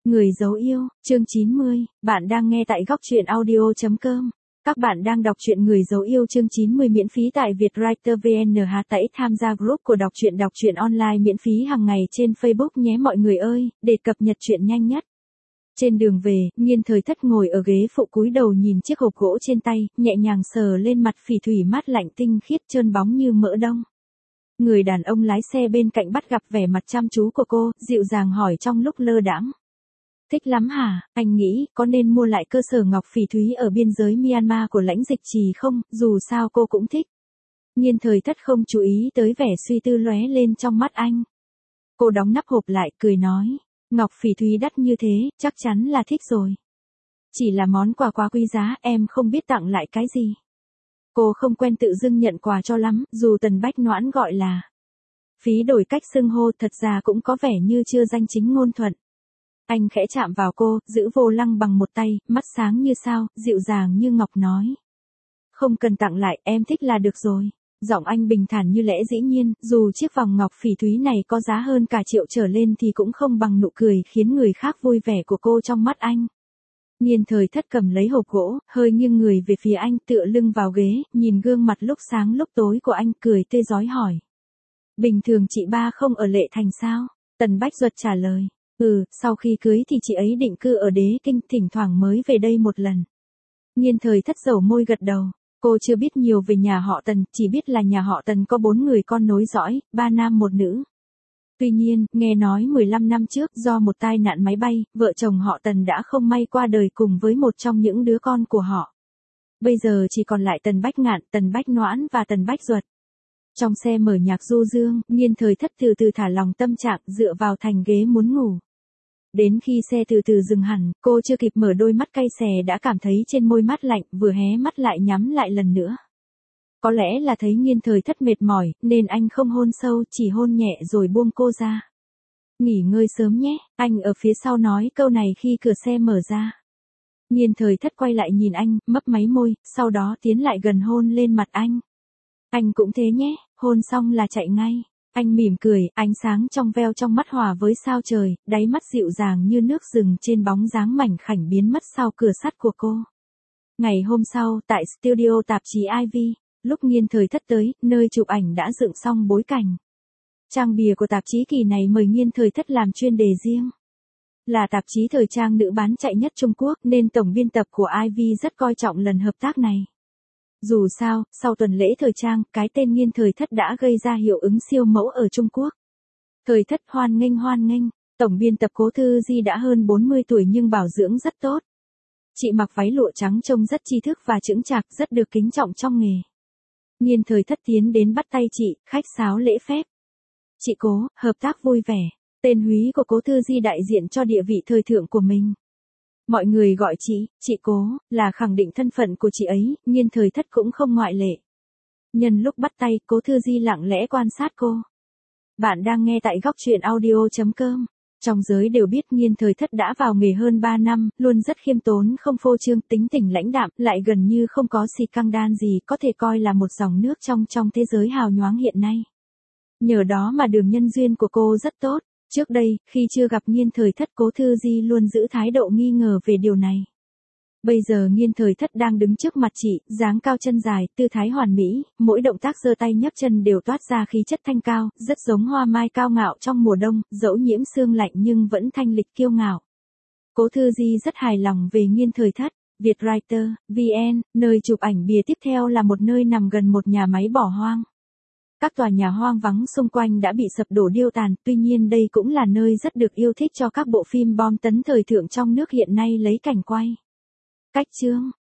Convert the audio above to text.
Người dấu yêu, chương 90, bạn đang nghe tại góc truyện audio.com. Các bạn đang đọc truyện Người dấu yêu chương 90 miễn phí tại Vietwriter VN. Hãy tham gia group của đọc truyện online miễn phí hàng ngày trên Facebook nhé mọi người ơi, để cập nhật truyện nhanh nhất. Trên đường về, Nhiên Thời Thất ngồi ở ghế phụ cúi đầu nhìn chiếc hộp gỗ trên tay, nhẹ nhàng sờ lên mặt phỉ thủy mát lạnh tinh khiết trơn bóng như mỡ đông. Người đàn ông lái xe bên cạnh bắt gặp vẻ mặt chăm chú của cô, dịu dàng hỏi trong lúc lơ đãng. Thích lắm hả, anh nghĩ có nên mua lại cơ sở ngọc phỉ thúy ở biên giới Myanmar của Lãnh Dịch Trì không, dù sao cô cũng thích. Nhiên Thời Thất không chú ý tới vẻ suy tư lóe lên trong mắt anh. Cô đóng nắp hộp lại, cười nói, ngọc phỉ thúy đắt như thế, chắc chắn là thích rồi. Chỉ là món quà quá quý giá, em không biết tặng lại cái gì. Cô không quen tự dưng nhận quà cho lắm, dù Tần Bách Noãn gọi là phí đổi cách xưng hô, thật ra cũng có vẻ như chưa danh chính ngôn thuận. Anh khẽ chạm vào cô, giữ vô lăng bằng một tay, mắt sáng như sao, dịu dàng như ngọc nói. Không cần tặng lại, em thích là được rồi. Giọng anh bình thản như lẽ dĩ nhiên, dù chiếc vòng ngọc phỉ thúy này có giá hơn cả triệu trở lên thì cũng không bằng nụ cười khiến người khác vui vẻ của cô trong mắt anh. Nhiên Thời Thất cầm lấy hộp gỗ, hơi nghiêng người về phía anh, tựa lưng vào ghế, nhìn gương mặt lúc sáng lúc tối của anh, cười tươi rói hỏi. Bình thường chị ba không ở Lệ Thành sao? Tần Bách Duật trả lời. Sau khi cưới thì chị ấy định cư ở Đế Kinh, thỉnh thoảng mới về đây một lần. Nhiên Thời Thất dầu môi gật đầu. Cô chưa biết nhiều về nhà họ Tần, chỉ biết là nhà họ Tần có 4 người con nối dõi, 3 nam 1 nữ. Tuy nhiên, nghe nói 15 năm trước do một tai nạn máy bay, vợ chồng họ Tần đã không may qua đời cùng với một trong những đứa con của họ. Bây giờ chỉ còn lại Tần Bách Ngạn, Tần Bách Noãn và Tần Bách Duật. Trong xe mở nhạc du dương, Nhiên Thời Thất từ từ thả lòng tâm trạng, dựa vào thành ghế muốn ngủ. Đến khi xe từ từ dừng hẳn, cô chưa kịp mở đôi mắt cay xè đã cảm thấy trên môi mát lạnh, vừa hé mắt lại nhắm lại lần nữa. Có lẽ là thấy Nhiên Thời Thất mệt mỏi, nên anh không hôn sâu, chỉ hôn nhẹ rồi buông cô ra. Nghỉ ngơi sớm nhé, anh ở phía sau nói câu này khi cửa xe mở ra. Nhiên Thời Thất quay lại nhìn anh, mấp máy môi, sau đó tiến lại gần hôn lên mặt anh. Anh cũng thế nhé, hôn xong là chạy ngay. Anh mỉm cười, ánh sáng trong veo trong mắt hòa với sao trời, đáy mắt dịu dàng như nước rừng trên bóng dáng mảnh khảnh biến mất sau cửa sắt của cô. Ngày hôm sau, tại studio tạp chí Ivy, lúc Nhiên Thời Thất tới, nơi chụp ảnh đã dựng xong bối cảnh. Trang bìa của tạp chí kỳ này mời Nhiên Thời Thất làm chuyên đề riêng. Là tạp chí thời trang nữ bán chạy nhất Trung Quốc nên tổng biên tập của Ivy rất coi trọng lần hợp tác này. Dù sao, sau tuần lễ thời trang, cái tên Nhiên Thời Thất đã gây ra hiệu ứng siêu mẫu ở Trung Quốc. Thời Thất hoan nghênh, tổng biên tập Cố Thư Di đã hơn 40 tuổi nhưng bảo dưỡng rất tốt. Chị mặc váy lụa trắng trông rất tri thức và chững chạc, rất được kính trọng trong nghề. Nhiên Thời Thất tiến đến bắt tay chị, khách sáo lễ phép. Chị Cố, hợp tác vui vẻ. Tên húy của Cố Thư Di đại diện cho địa vị thời thượng của mình. Mọi người gọi chị Cố, là khẳng định thân phận của chị ấy, Nhiên Thời Thất cũng không ngoại lệ. Nhân lúc bắt tay, Cố Thư Di lặng lẽ quan sát cô. Bạn đang nghe tại góc truyện audio.com. Trong giới đều biết Nhiên Thời Thất đã vào nghề hơn 3 năm, luôn rất khiêm tốn không phô trương, tính tình lãnh đạm, lại gần như không có xì căng đan gì, có thể coi là một dòng nước trong thế giới hào nhoáng hiện nay. Nhờ đó mà đường nhân duyên của cô rất tốt. Trước đây, khi chưa gặp Nhiên Thời Thất, Cố Thư Di luôn giữ thái độ nghi ngờ về điều này. Bây giờ Nhiên Thời Thất đang đứng trước mặt chị, dáng cao chân dài, tư thái hoàn mỹ, mỗi động tác giơ tay nhấc chân đều toát ra khí chất thanh cao, rất giống hoa mai cao ngạo trong mùa đông, dẫu nhiễm sương lạnh nhưng vẫn thanh lịch kiêu ngạo. Cố Thư Di rất hài lòng về Nhiên Thời Thất. Vietwriter, VN, nơi chụp ảnh bìa tiếp theo là một nơi nằm gần một nhà máy bỏ hoang. Các tòa nhà hoang vắng xung quanh đã bị sập đổ điêu tàn, tuy nhiên đây cũng là nơi rất được yêu thích cho các bộ phim bom tấn thời thượng trong nước hiện nay lấy cảnh quay. Cách chương,